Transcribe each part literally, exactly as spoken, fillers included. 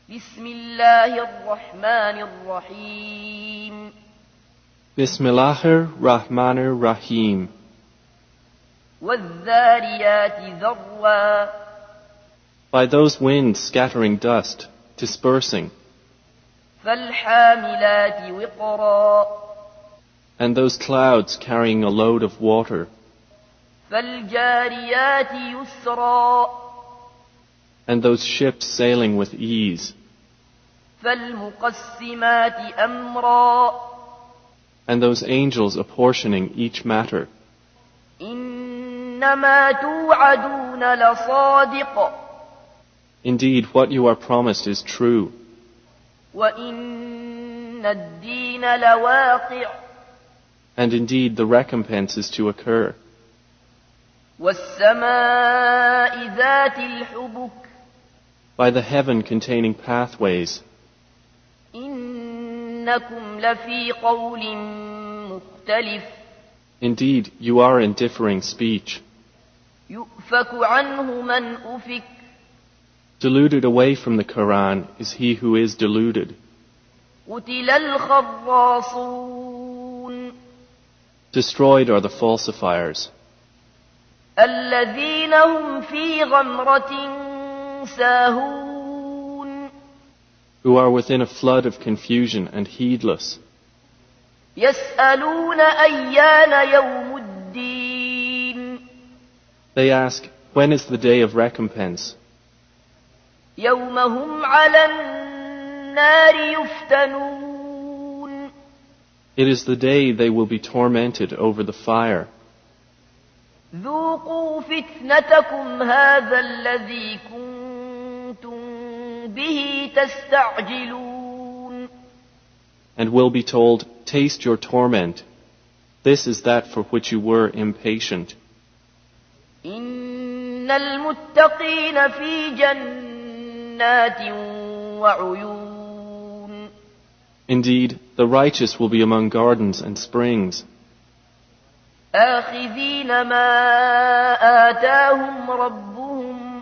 بسم الله الرحمن الرحيم Bismillahir Rahmanir Rahim. والذاريات ذروا By those winds scattering dust, dispersing, فالحاملات وقرا and those clouds carrying a load of water, فالجاريات يسرا and those ships sailing with ease, فالمقسمات أمرا and those angels apportioning each matter. إنما توعدون لصادق Indeed, what you are promised is true, وإن الدين لواقع and indeed the recompense is to occur. والسماء ذات الحبك By the heaven containing pathways, إنكم لفي قول مختلف indeed you are in differing speech. يؤفك عنه من أفك Deluded away from the Quran is he who is deluded. قتل الخراصون Destroyed are the falsifiers, الذين هم في غمرة ساهون who are within a flood of confusion and heedless. يسألون أيان يوم الدين They ask, when is the day of recompense? يوم هم على النار يفتنون It is the day they will be tormented over the fire. ذوقوا فتنتكم هذا الذي كنتم به تستعجلون And will be told, taste your torment. This is that for which you were impatient. إن المتقين في جنات وعيون Indeed, the righteous will be among gardens and springs, آخذين ما آتاهم ربهم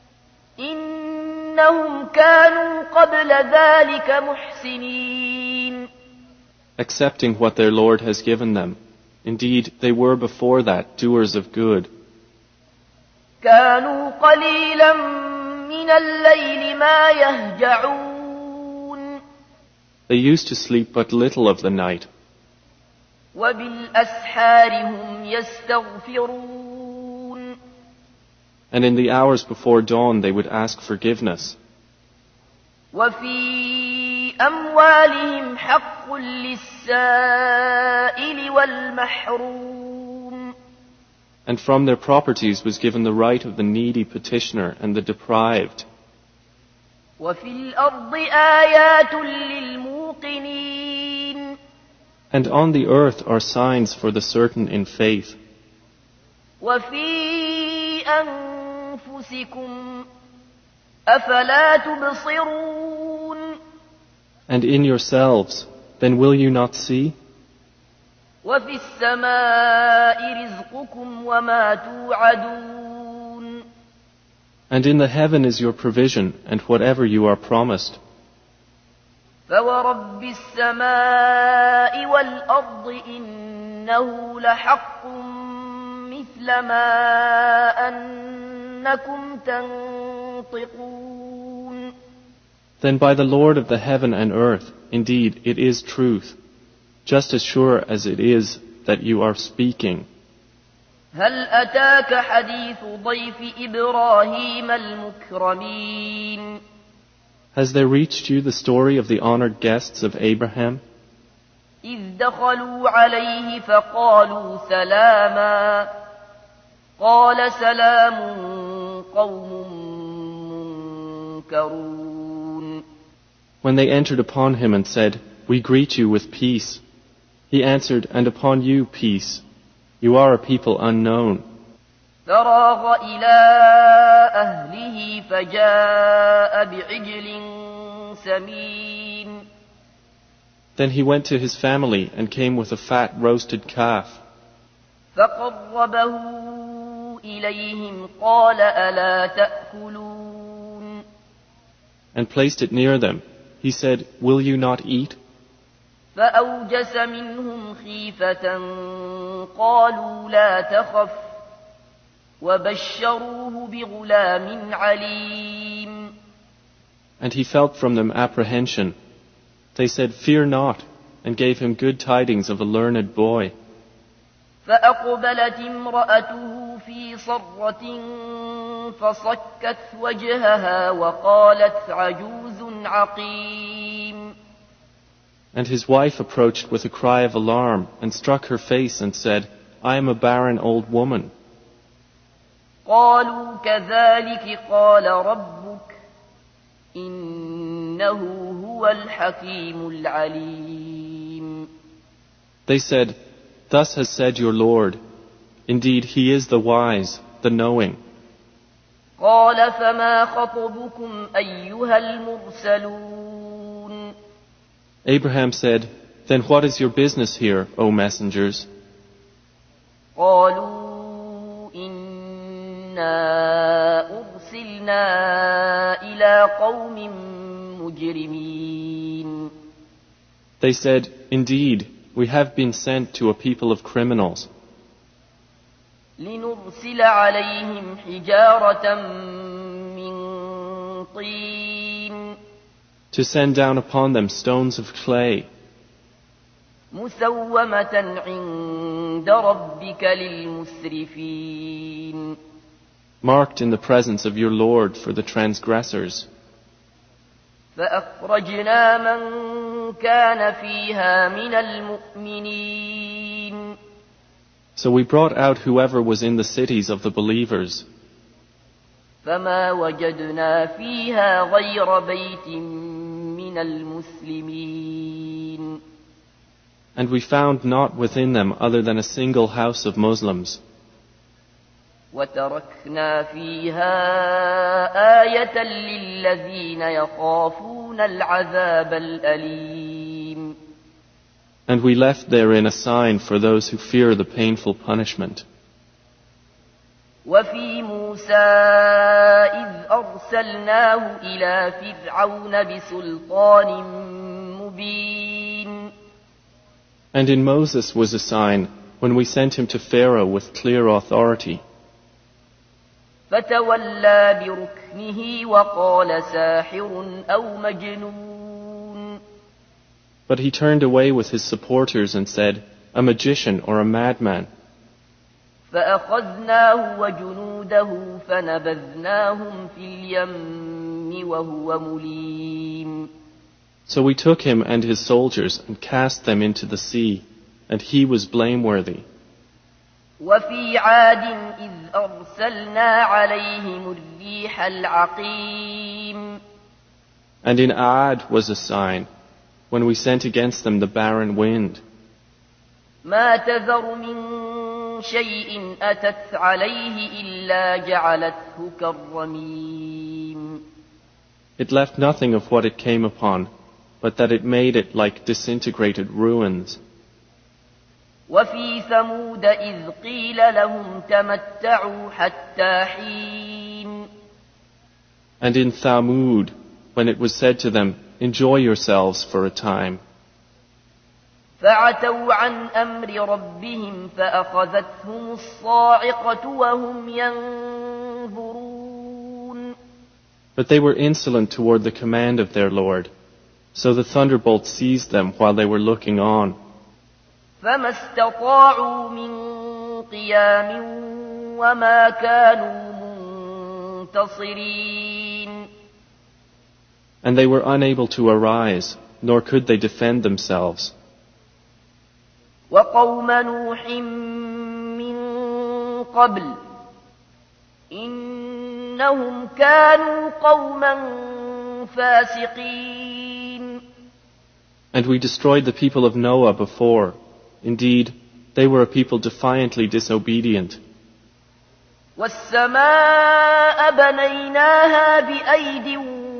إنهم كانوا قبل ذلك محسنين accepting what their Lord has given them. Indeed, they were before that doers of good. كانوا قليلا من الليل ما يهجعون They used to sleep but little of the night, وبالأسحار هم يستغفرون and in the hours before dawn they would ask forgiveness. وفي أموالهم حق للسائل والمحروم And from their properties was given the right of the needy petitioner and the deprived. وفي الأرض آيات للموقنين And on the earth are signs for the certain in faith. وفي أنفسكم أفلا تبصرون And in yourselves, then will you not see? وفي السماء رزقكم وما توعدون And in the heaven is your provision and whatever you are promised. فورب السماء والأرض إنه لحق مثل ما أنكم تنطقون Then by the Lord of the heaven and earth, indeed it is truth, just as sure as it is that you are speaking. هل أتاك حديث ضيف إبراهيم المكرمين Has there reached you the story of the honored guests of Abraham? إذ دخلوا عليه فقالوا سلاما قال سلام قوم منكرون When they entered upon him and said, "We greet you with peace," he answered, "And upon you peace. You are a people unknown." فراغ إلى أهله فجاء بعجل سمين Then he went to his family and came with a fat roasted calf. فقربه إليهم قال ألا تأكلون and placed it near them, he said, "Will you not eat?" فأوجس منهم خيفة قالوا لا تخف وبشروه بغلام عليم. And he felt from them apprehension. They said, "Fear not," and gave him good tidings of a learned boy. فأقبلت امرأته في صرة فصكت وجهها وقالت عجوز عقيم. And his wife approached with a cry of alarm and struck her face and said, "I am a barren old woman." قالوا كذلك قال ربك إنه هو الحكيم العليم. They said, "Thus has said your Lord. Indeed, he is the wise, the knowing." قال فما خطبكم أيها المرسلون. Abraham said, "Then what is your business here, O messengers?" قالوا إنا أرسلنا إلى قوم مجرمين. They said, "Indeed, we have been sent to a people of criminals, لنرسل عليهم حجارة من طين to send down upon them stones of clay, مسومة عند ربك للمسرفين. marked in the presence of your Lord for the transgressors. فأخرجنا من كان فيها من المؤمنين. So we brought out whoever was in the cities of the believers, فما وجدنا فيها غير بيت من المسلمين. and we found not within them other than a single house of Muslims. وتركنا فيها آية للذين يخافون العذاب الأليم. And we left therein a sign for those who fear the painful punishment. وفي موسى إذ أرسلناه إلى فرعون بسلطان مبين. And in Moses was a sign when we sent him to Pharaoh with clear authority. فتولى بركنه وقال ساحر أو مجنون. But he turned away with his supporters and said, "A magician or a madman." فأخذناه وجنوده فنبذناهم في اليم وهو مليم. So we took him and his soldiers and cast them into the sea, and he was blameworthy. وفي عاد إذ أرسلنا عليهم الريح العقيم. And in Ad was a sign, when we sent against them the barren wind. ما تذر من شيء أتت عليه إلا جعلته كالرميم. It left nothing of what it came upon, but that it made it like disintegrated ruins. وفي ثمود إذ قيل لهم تمتعوا حتى حين. And in Thamud, when it was said to them, "Enjoy yourselves for a time." فعتوا عن أمر ربهم فأخذتهم الصاعقة وهم ينظرون. But they were insolent toward the command of their Lord, so the thunderbolt seized them while they were looking on. فما استطاعوا من قيام وما كانوا منتصرين. And they were unable to arise, nor could they defend themselves. وقوم نوح من قبل إنهم كانوا قوما فاسقين. And we destroyed the people of Noah before. Indeed, they were a people defiantly disobedient. والسماء بنيناها بأيد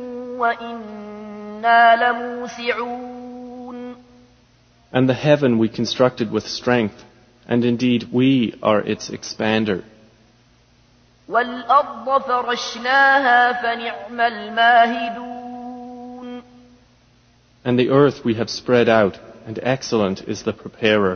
وإنا لموسعون. And the heaven we constructed with strength, and indeed we are its expander. والأرض فرشناها فنعم الماهدون. And the earth we have spread out, and excellent is the preparer.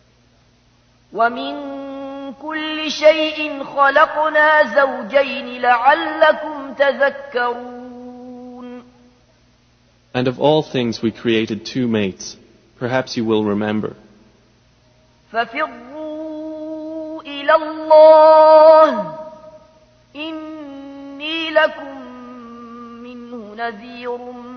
ومن كل شيء خلقنا زوجين لعلكم تذكرون. And of all things we created two mates. Perhaps you will remember. ففروا إلى الله إني لكم منه نذير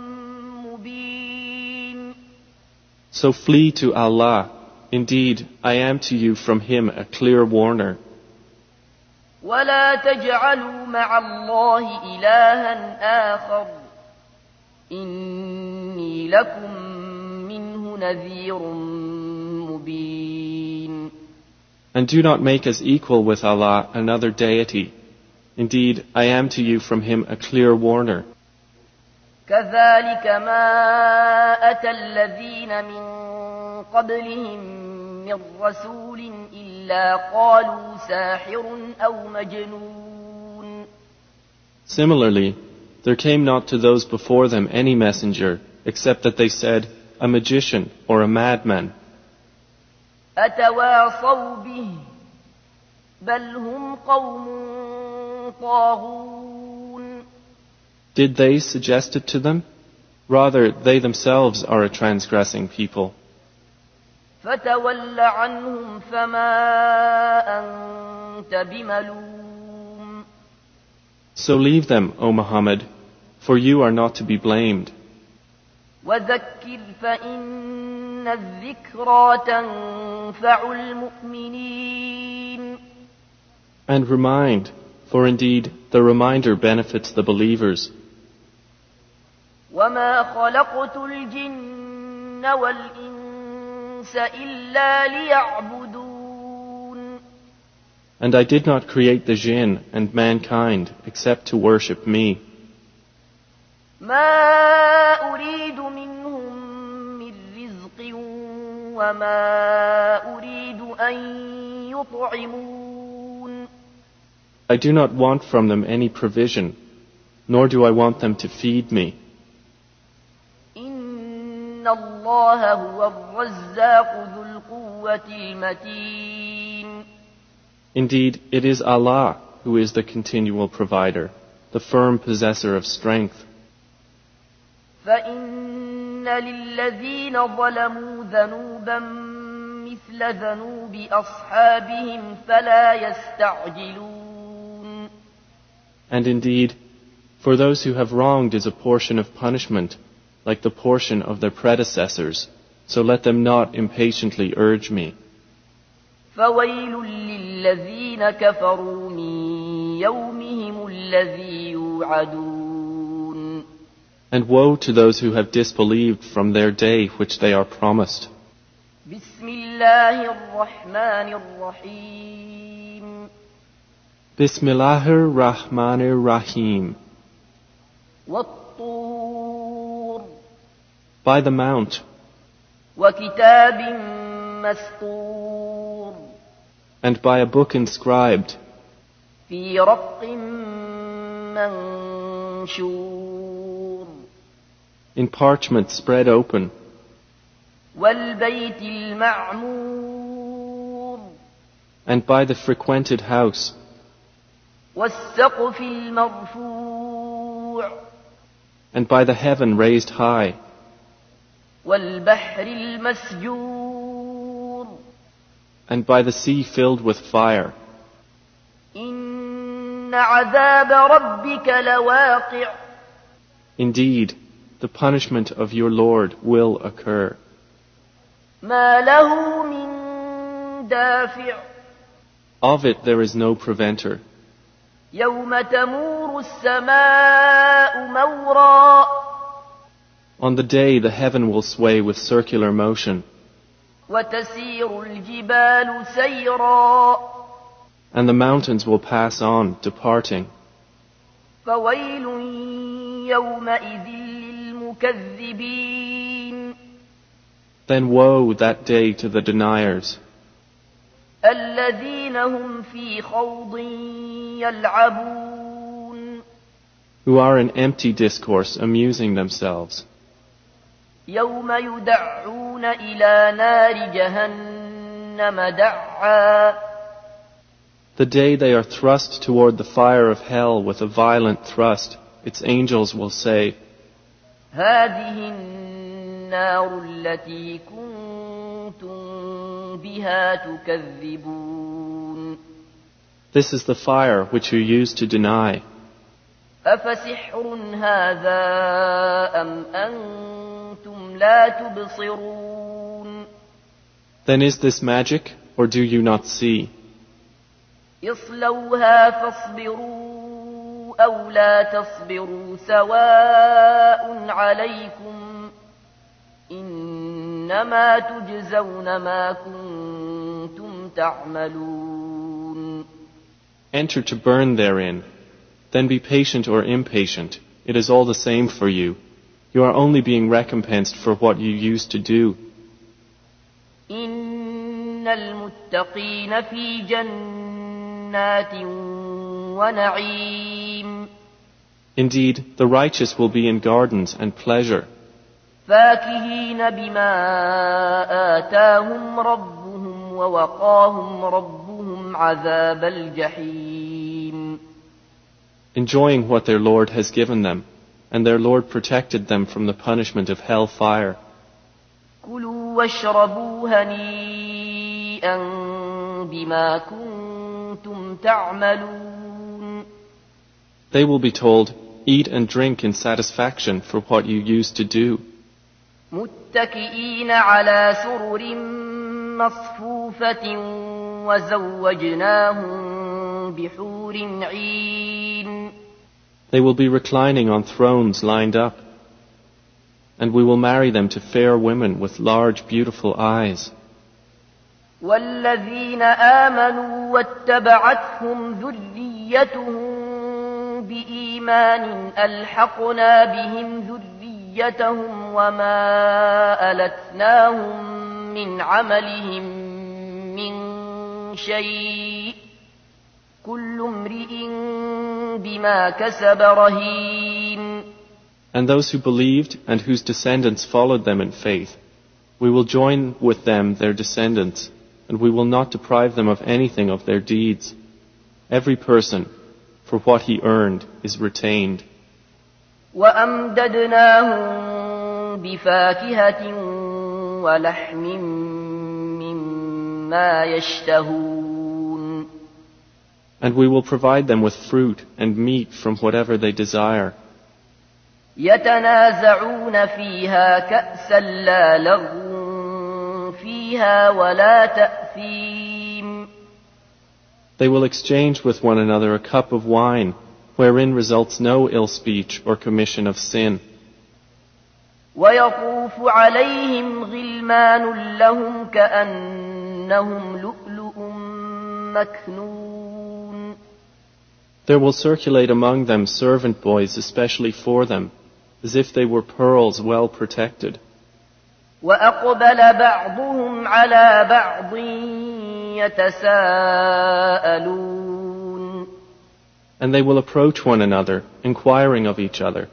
مبين. So flee to Allah. Indeed, I am to you from Him a clear warner. ولا تجعلوا مع الله إلها آخر إني لكم منه نذير مبين. And do not make us equal with Allah another deity. Indeed, I am to you from Him a clear warner. كذلك ما أتى الذين من قبلهم من رسول إلا قالوا ساحر أو مجنون. Similarly, there came not to those before them any messenger, except that they said, a magician or a madman. أتواصوا به بل هم قوم طاغون. Did they suggest it to them? Rather, they themselves are a transgressing people. فتول عنهم فما أنت بملوم. So leave them, O Muhammad, for you are not to be blamed. وذكر فإن الذكرى تنفع المؤمنين. And remind, for indeed the reminder benefits the believers. وما خلقت الجن والإنس إلا ليعبدون. And I did not create the jinn and mankind except to worship me. ما أريد منهم من رزق وما أريد أن يطعمون. I do not want from them any provision, nor do I want them to feed me. إن الله هو الرزاق ذو القوة المتين. Indeed, it is Allah who is the continual provider, the firm possessor of strength. فإن للذين ظلموا ذنوبا مثل ذنوب أصحابهم فلا يستعجلون. And indeed, for those who have wronged is a portion of punishment, like the portion of their predecessors, so let them not impatiently urge me. فويل للذين كفروا من يومهم الذي يوعدون. And woe to those who have disbelieved from their day which they are promised. بسم الله الرحمن الرحيم. Bismillahir Rahmanir Rahim. والطور. By the mount. وكتاب مسطور. And by a book inscribed. في رق منشور. In parchment spread open. والبيت المعمور. And by the frequented house. والسقف المرفوع. And by the heaven raised high. والبحر المسجور. And by the sea filled with fire. إن عذاب ربك لواقع. Indeed, the punishment of your Lord will occur. ما له من دافع. Of it there is no preventer. يوم تمور السماء مورا. On the day the heaven will sway with circular motion. وتسير الجبال سيرا. And the mountains will pass on, departing. فويل يومئذ للمكذبين. Then woe that day to the deniers. الذين هم في خوض يلعبون. Who are in empty discourse amusing themselves. يوم يدعون إلى نار جهنم دعا. The day they are thrust toward the fire of hell with a violent thrust, its angels will say, هذه النار التي كنتم بها تكذبون. This is the fire which you used to deny. أفسحر هذا أم أنتم لا تبصرون. Then is this magic, or do you not see? اصلوها فاصبروا أو لا تصبروا سواء عليكم إنما تجزون ما كنتم تعملون. Enter to burn therein. Then be patient or impatient. It is all the same for you. You are only being recompensed for what you used to do. إن المتقين في جنات ونعيم. Indeed, the righteous will be in gardens and pleasure. فاكهين بما آتاهم ربهم ووقاهم ربهم عذاب الجحيم. Enjoying what their Lord has given them, and their Lord protected them from the punishment of hell fire. كلوا واشربوا هنيئا بما كنتم تعملون. They will be told, eat and drink in satisfaction for what you used to do. متكئين على سرر مصفوفة وزوجناهم بحور عين. They will be reclining on thrones lined up, and we will marry them to fair women with large, beautiful eyes. والذين آمنوا واتبعتهم ذريتهم بإيمان ألحقنا بهم ذريتهم وما ألتناهم من عملهم من شيء كل امرئ بما كسب رهين. And those who believed and whose descendants followed them in faith, we will join with them their descendants, and we will not deprive them of anything of their deeds. Every person, for what he earned, is retained. وأمددناهم بفاكهة ولحم مما يشتهون. And we will provide them with fruit and meat from whatever they desire. يتنازعون فيها كأسا لا لغو فيها ولا تأثيم. They will exchange with one another a cup of wine, wherein results no ill speech or commission of sin. ويطوف عليهم غلمان لهم كأنهم لؤلؤ مكنون. There will circulate among them servant boys especially for them, as if they were pearls well protected. وأقبل بعضهم على بعض يتساءلون. And they will approach one another, inquiring of each other.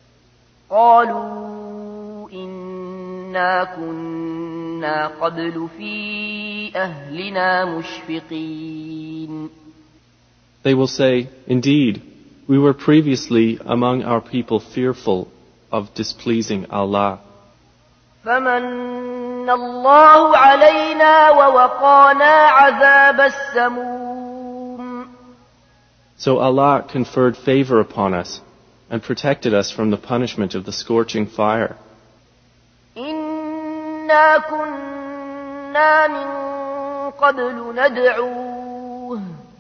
قالوا إنا كنا قبل في أهلنا مشفقين. They will say, indeed, we were previously among our people fearful of displeasing Allah. فمن الله علينا ووقانا عذاب السموم. So Allah conferred favor upon us and protected us from the punishment of the scorching fire. إنا كنا من قبل ندعوه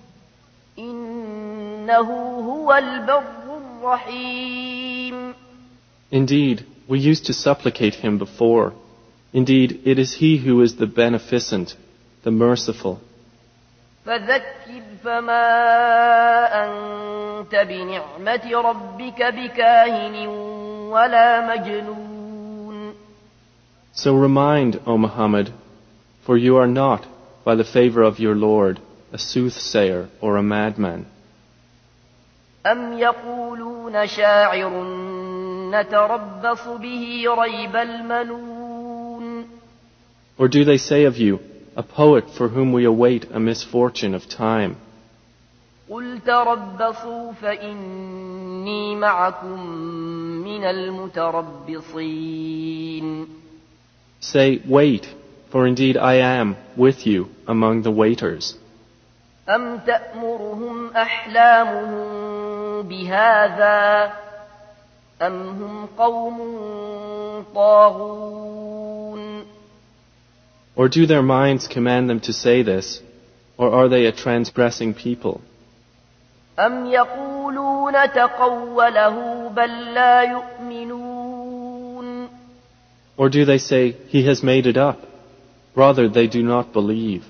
إنه هو البر الرحيم. Indeed, we used to supplicate him before. Indeed, it is he who is the beneficent, the merciful. فذكر فما أنت بنعمة ربك بكاهن ولا مجنون. So remind, O Muhammad, for you are not, by the favor of your Lord, a soothsayer or a madman. أم يقولون شاعر نتربص به ريب المنون. Or do they say of you, a poet for whom we await a misfortune of time? قل تربصوا فإني معكم من المتربصين. Say, wait, for indeed I am with you among the waiters. أم تأمرهم أحلامهم بهذا أم هم قوم طاغون. Or do their minds command them to say this, or are they a transgressing people? أم يقولون تقوله بل لا يؤمنون. Or do they say, he has made it up? Rather, they do not believe.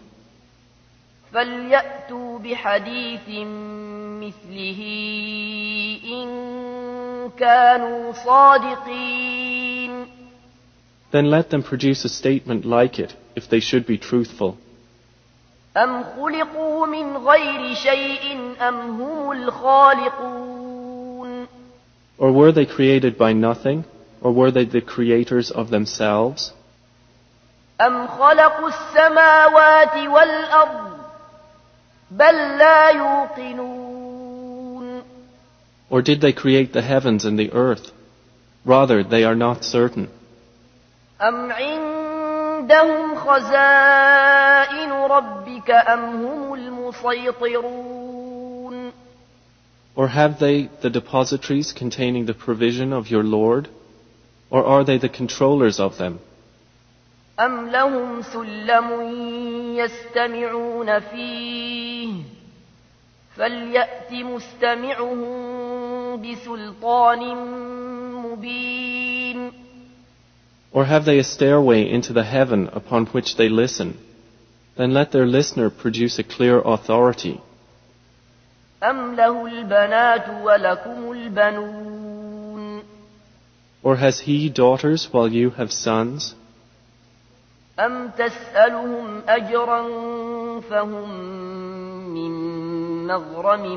فليأتوا بحديث مثله إن كانوا صادقين. Then let them produce a statement like it, if they should be truthful. أم خلقوا من غير شيء أم هم الخالقون. Or were they created by nothing, or were they the creators of themselves? أم خلقوا السماوات والأرض بل لا يوقنون. Or did they create the heavens and the earth? Rather, they are not certain. أم عندهم خزائن ربك أم هم المسيطرون. Or have they the depositories containing the provision of your Lord? Or are they the controllers of them? أم لهم سلم يستمعون فيه فليأت مستمعهم بسلطان مبين. Or have they a stairway into the heaven upon which they listen? Then let their listener produce a clear authority. أم له البنات ولكم البنون. Or has he daughters while you have sons? أم تسألهم أجرا فهم من مغرم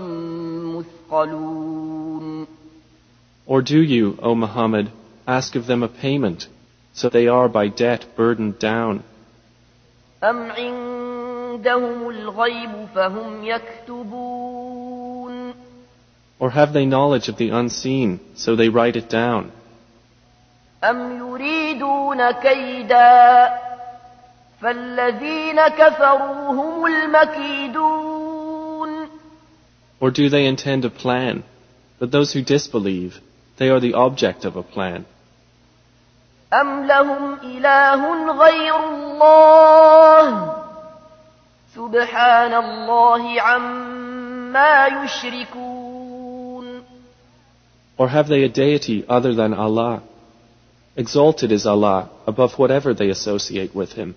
مثقلون. Or do you, O Muhammad, ask of them a payment, so they are by debt burdened down? أم عندهم الغيب فهم يكتبون. Or have they knowledge of the unseen, so they write it down? أم يريدون كيدا فالذين كفروا هم المكيدون. Or do they intend a plan? But those who disbelieve, they are the object of a plan. أم لهم إله غير الله سبحان الله عما يشركون. Or have they a deity other than Allah? Exalted is Allah above whatever they associate with Him.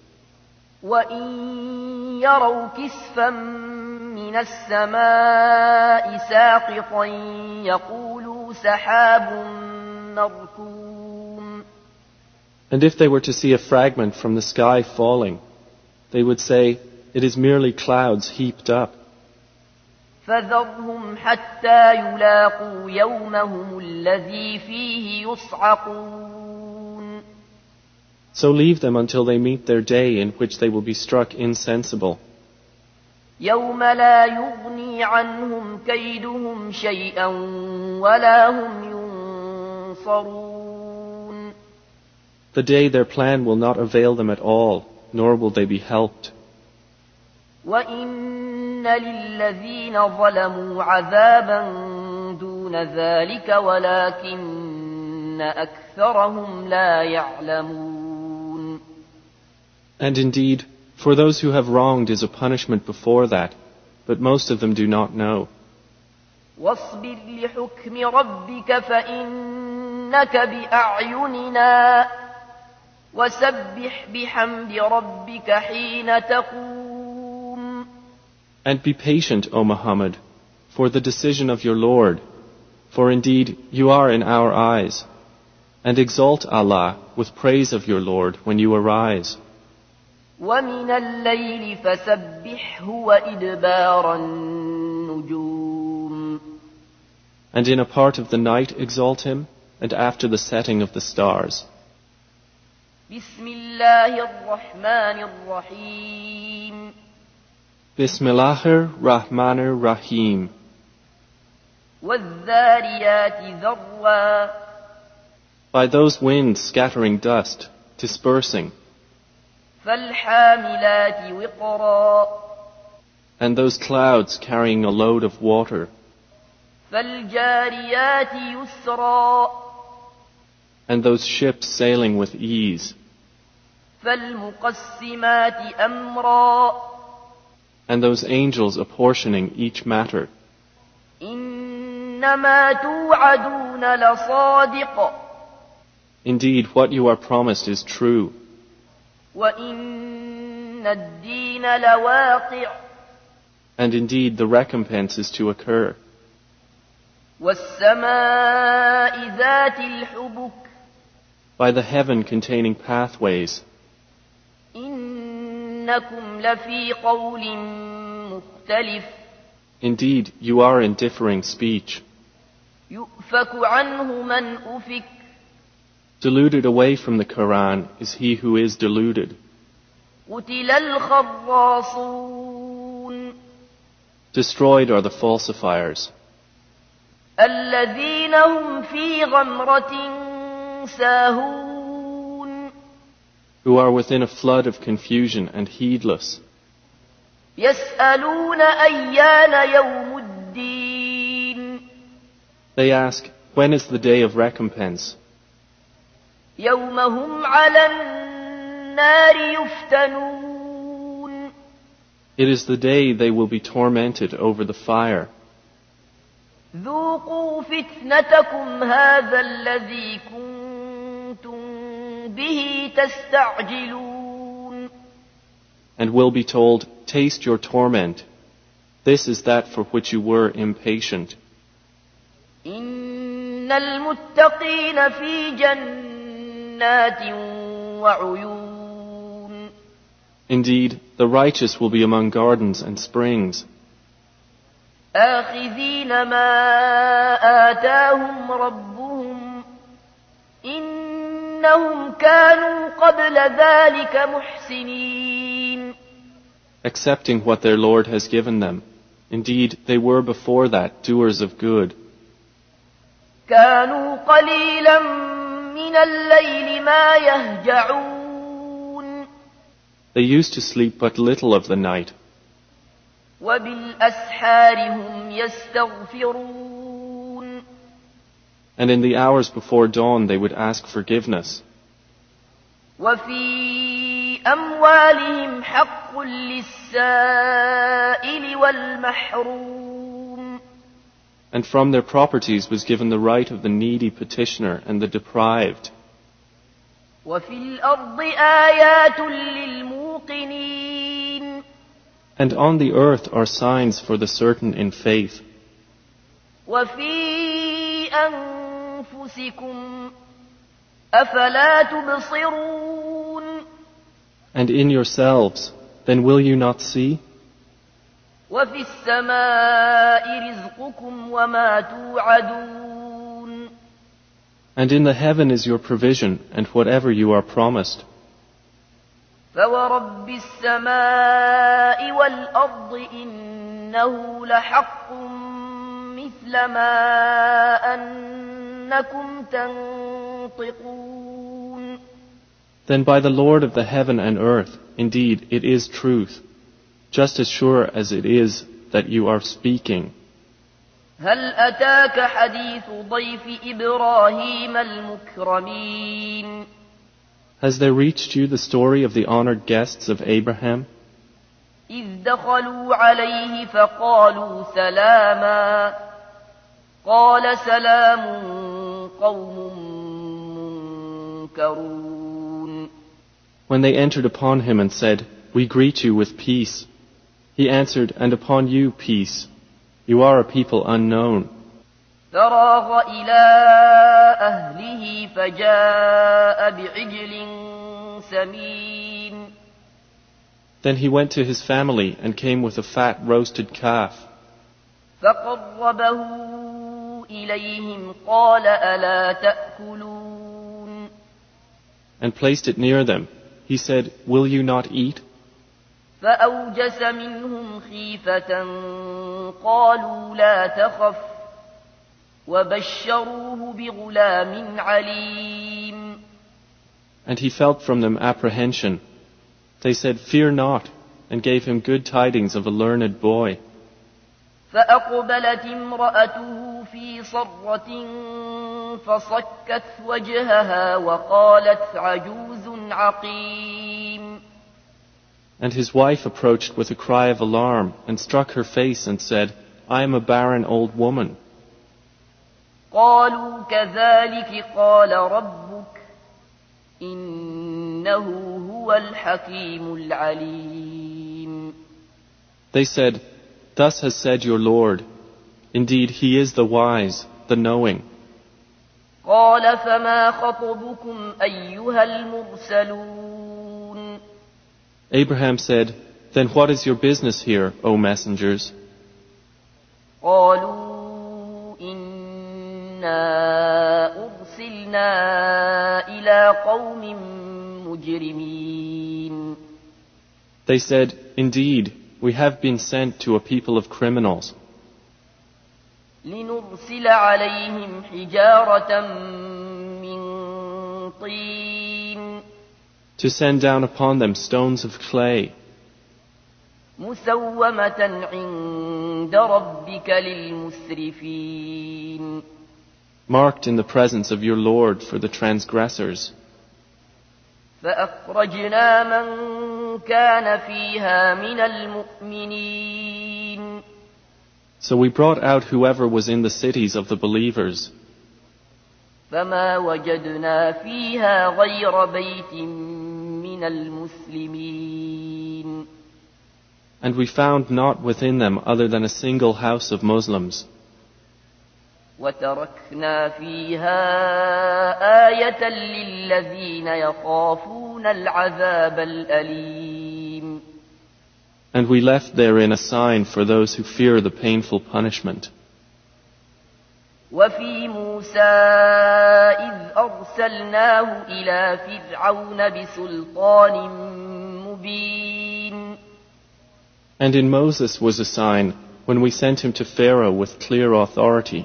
وَإِن يَرَوْا كِسْفًا مِّنَ السَّمَاءِ سَاقِطًا يَقُولُوا سَحَابٌ مَّرْكُومٌ. And if they were to see a fragment from the sky falling, they would say, it is merely clouds heaped up. فَذَرْهُمْ حَتَّى يُلَاقُوا يَوْمَهُمُ الَّذِي فِيهِ يُصْعَقُونَ. So leave them until they meet their day in which they will be struck insensible. يَوْمَ لَا يُغْنِي عَنْهُمْ كَيْدُهُمْ شَيْئًا وَلَا هُمْ يُنصَرُونَ. The day their plan will not avail them at all, nor will they be helped. وَإِنَّ لِلَّذِينَ ظَلَمُوا عَذَابًا دُونَ ذَلِكَ وَلَكِنَّ أَكْثَرَهُمْ لَا يَعْلَمُونَ. And indeed, for those who have wronged is a punishment before that, but most of them do not know. وَاصْبِرْ لِحُكْمِ رَبِّكَ فَإِنَّكَ بِأَعْيُنِنَا وَسَبِّحْ بِحَمْدِ رَبِّكَ حِينَ تَقُومُ. And be patient, O Muhammad, for the decision of your Lord, for indeed you are in our eyes. And exalt Allah with praise of your Lord when you arise. وَمِنَ اللَّيْلِ فَسَبِّحْهُ وَإِدْبَارَ النُّجُومِ. And in a part of the night exalt him, and after the setting of the stars. بسم الله الرحمن الرحيم Bismillahir Rahmanir Rahim. والذاريات ذروا By those winds scattering dust, dispersing, فالحاملات وقرا and those clouds carrying a load of water, فالجاريات يسرا and those ships sailing with ease, فالمقسمات أمرا and those angels apportioning each matter. إنما توعدون لصادق Indeed, what you are promised is true, وإن الدين لواقع and indeed the recompense is to occur. والسماء ذات الحبك By the heaven containing pathways, إنكم لفي قول مختلف indeed you are in differing speech, يؤفك عنه من أفك deluded away from the Quran is he who is deluded. قتل الخراصون Destroyed are the falsifiers, الذين هم في غمرة ساهون who are within a flood of confusion and heedless. يسألون أيان يوم الدين They ask, when is the day of recompense? يوم هم على النار يفتنون It is the day they will be tormented over the fire. ذوقوا فتنتكم هذا الذي كنتم به تستعجلون And will be told, taste your torment. This is that for which you were impatient. إن المتقين في جنات وعيون Indeed, the righteous will be among gardens and springs, آخذين ما آتاهم ربهم إنهم كانوا قبل ذلك محسنين accepting what their Lord has given them. Indeed, they were before that doers of good. كانوا قليلا من الليل ما يهجعون They used to sleep but little of the night, وبالأسحار هم يستغفرون and in the hours before dawn they would ask forgiveness. وفي أموالهم حق للسائل والمحروم And from their properties was given the right of the needy petitioner and the deprived. وفي الأرض آيات للموقنين And on the earth are signs for the certain in faith. وفي أنفسكم أفلا تبصرون And in yourselves, then will you not see? وفي السماء رزقكم وما توعدون And in the heaven is your provision and whatever you are promised. فورب السماء والأرض إنه لحق مثل ما أنكم تنطقون Then by the Lord of the heaven and earth, indeed it is truth, just as sure as it is that you are speaking. هل أتاك حديث ضيف إبراهيم المكرمين Has there reached you the story of the honored guests of Abraham? إذ دخلوا عليه فقالوا سلاما قال سلام قوم منكرون When they entered upon him and said, "We greet you with peace," he answered, "And upon you peace. You are a people unknown." فراغ إلى أهله فجاء بعجل سمين Then he went to his family and came with a fat roasted calf. فقربه إليهم قال ألا تأكلون and placed it near them. He said, "Will you not eat?" فأوجس منهم خيفة قالوا لا تخف وبشروه بغلام عليم. And he felt from them apprehension. They said, "Fear not," and gave him good tidings of a learned boy. فأقبلت امرأته في صرة فصكت وجهها وقالت عجوز عقيم. And his wife approached with a cry of alarm and struck her face and said, "I am a barren old woman." قالوا كذلك قال ربك إنه هو الحكيم العليم. They said, "Thus has said your Lord. Indeed, he is the wise, the knowing." قال فما خطبكم أيها المرسلون. Abraham said, "Then what is your business here, O messengers?" قالوا إنا أرسلنا إلى قوم مجرمين. They said, "Indeed, we have been sent to a people of criminals, لنرسل عليهم حجارة من طين to send down upon them stones of clay, مسومة عند ربك للمسرفين. marked in the presence of your Lord for the transgressors. فأخرجنا من كان فيها من المؤمنين. So we brought out whoever was in the cities of the believers, فما وجدنا فيها غير بيت من المسلمين. and we found not within them other than a single house of Muslims. وتركنا فيها آية للذين يخافون العذاب الأليم. And we left therein a sign for those who fear the painful punishment. وفي موسى إذ أرسلناه إلى فرعون بسلطان مبين. And in Moses was a sign when we sent him to Pharaoh with clear authority.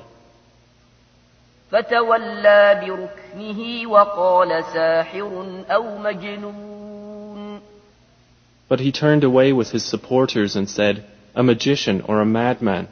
فتولى بركنه وقال ساحر أو مجنون. But he turned away with his supporters and said, "A magician or a madman."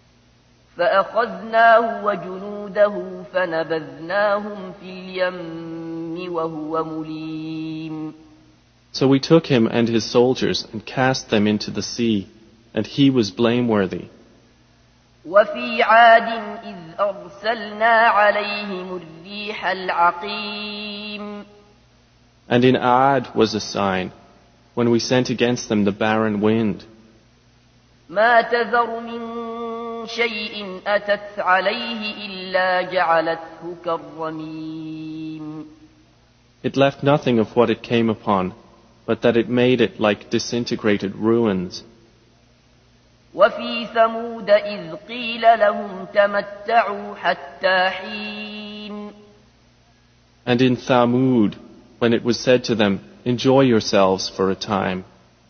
فأخذناه وجنوده فنبذناهم في اليم وهو مليم. So we took him and his soldiers and cast them into the sea, and he was blameworthy. وفي عاد إذ أرسلنا عليهم الريح العقيم. And in Aad was a sign, when we sent against them the barren wind. ما تذر من شيء أتت عليه إلا جعلته كالرميم. It left nothing of what it came upon, but that it made it like disintegrated ruins. وفي ثمود إذ قيل لهم تمتعوا حتى حين. And in Thamud, when it was said to them, "Enjoy yourselves for a time."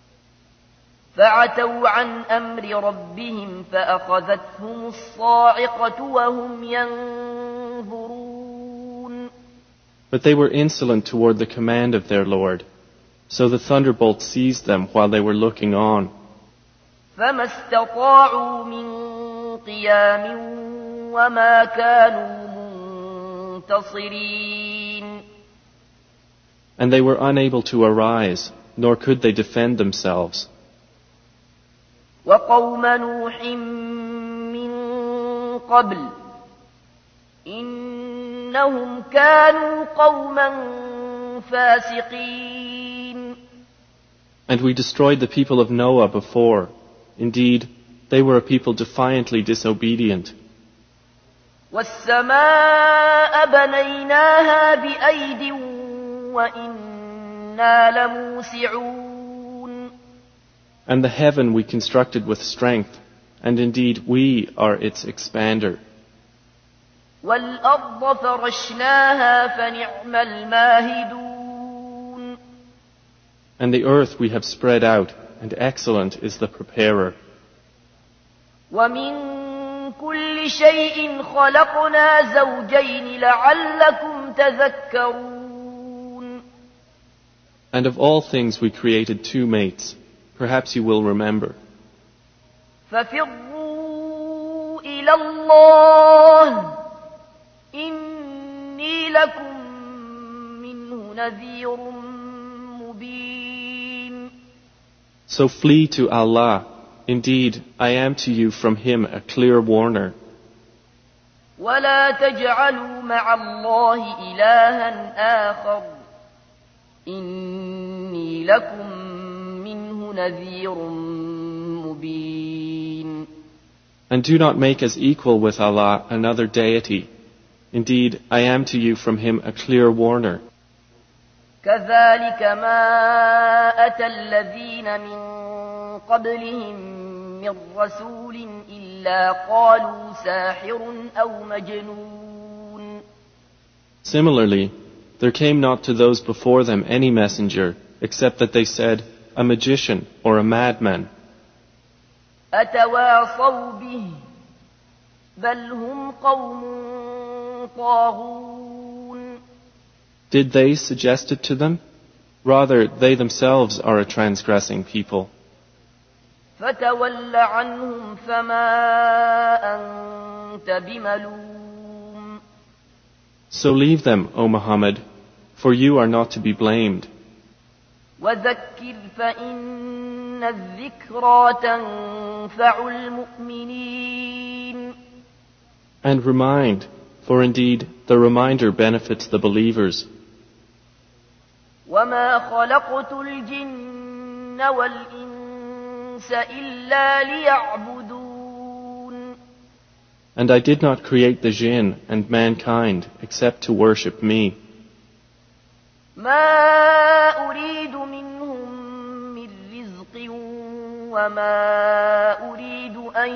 فعتوا عن أمر ربهم فأخذتهم الصاعقة وهم ينظرون. But they were insolent toward the command of their Lord, so the thunderbolt seized them while they were looking on. فما استطاعوا من قيام وما كانوا منتصرين. And they were unable to arise, nor could they defend themselves. وقوم نوح من قبل إنهم كانوا قوما فاسقين. And we destroyed the people of Noah before. Indeed, they were a people defiantly disobedient. والسماء بنيناها بأيد وإنا لموسعون. And the heaven we constructed with strength, and indeed we are its expander. والأرض فرشناها فنعم الماهدون. And the earth we have spread out, and excellent is the preparer. ومن كل شيء خلقنا زوجين لعلكم تذكرون. And of all things we created two mates. Perhaps you will remember. ففروا إلى الله إني لكم منه نذير مبين. So flee to Allah. Indeed, I am to you from Him a clear warner. ولا تجعلوا مع الله إلها آخر إني لكم منه نذير مبين. And do not make as equal with Allah another deity. Indeed, I am to you from Him a clear warner. كذلك ما أتى الذين من قبلهم من رسول إلا قالوا ساحر أو مجنون. Similarly, there came not to those before them any messenger, except that they said, a magician or a madman. أتواصوا به بل هم قوم طاغون. Did they suggest it to them? Rather, they themselves are a transgressing people. فتول عنهم فما أنت بملوم. So leave them, O Muhammad, for you are not to be blamed. وذكر فإن الذكرى تنفع المؤمنين. And remind, for indeed the reminder benefits the believers. وما خلقت الجن والإنس إلا ليعبدون. And I did not create the jinn and mankind except to worship me. ما أريد منهم من رزق وما أريد أن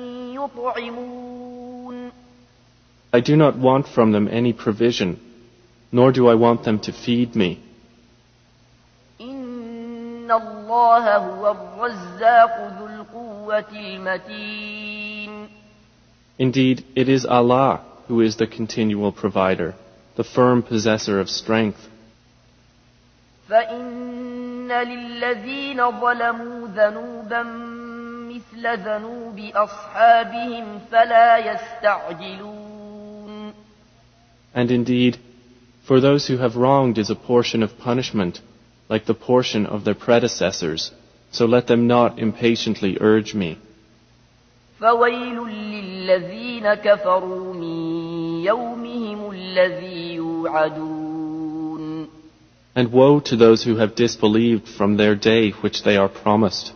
يطعمون. I do not want from them any provision, nor do I want them to feed me. إن الله هو الرزاق ذو القوة المتين. Indeed, it is Allah who is the continual provider, the firm possessor of strength. فإن للذين ظلموا ذنوبا مثل ذنوب أصحابهم فلا يستعجلون. And indeed, for those who have wronged is a portion of punishment, like the portion of their predecessors, so let them not impatiently urge me. فويل للذين كفروا من يومهم الذي يوعدون. And woe to those who have disbelieved from their day which they are promised.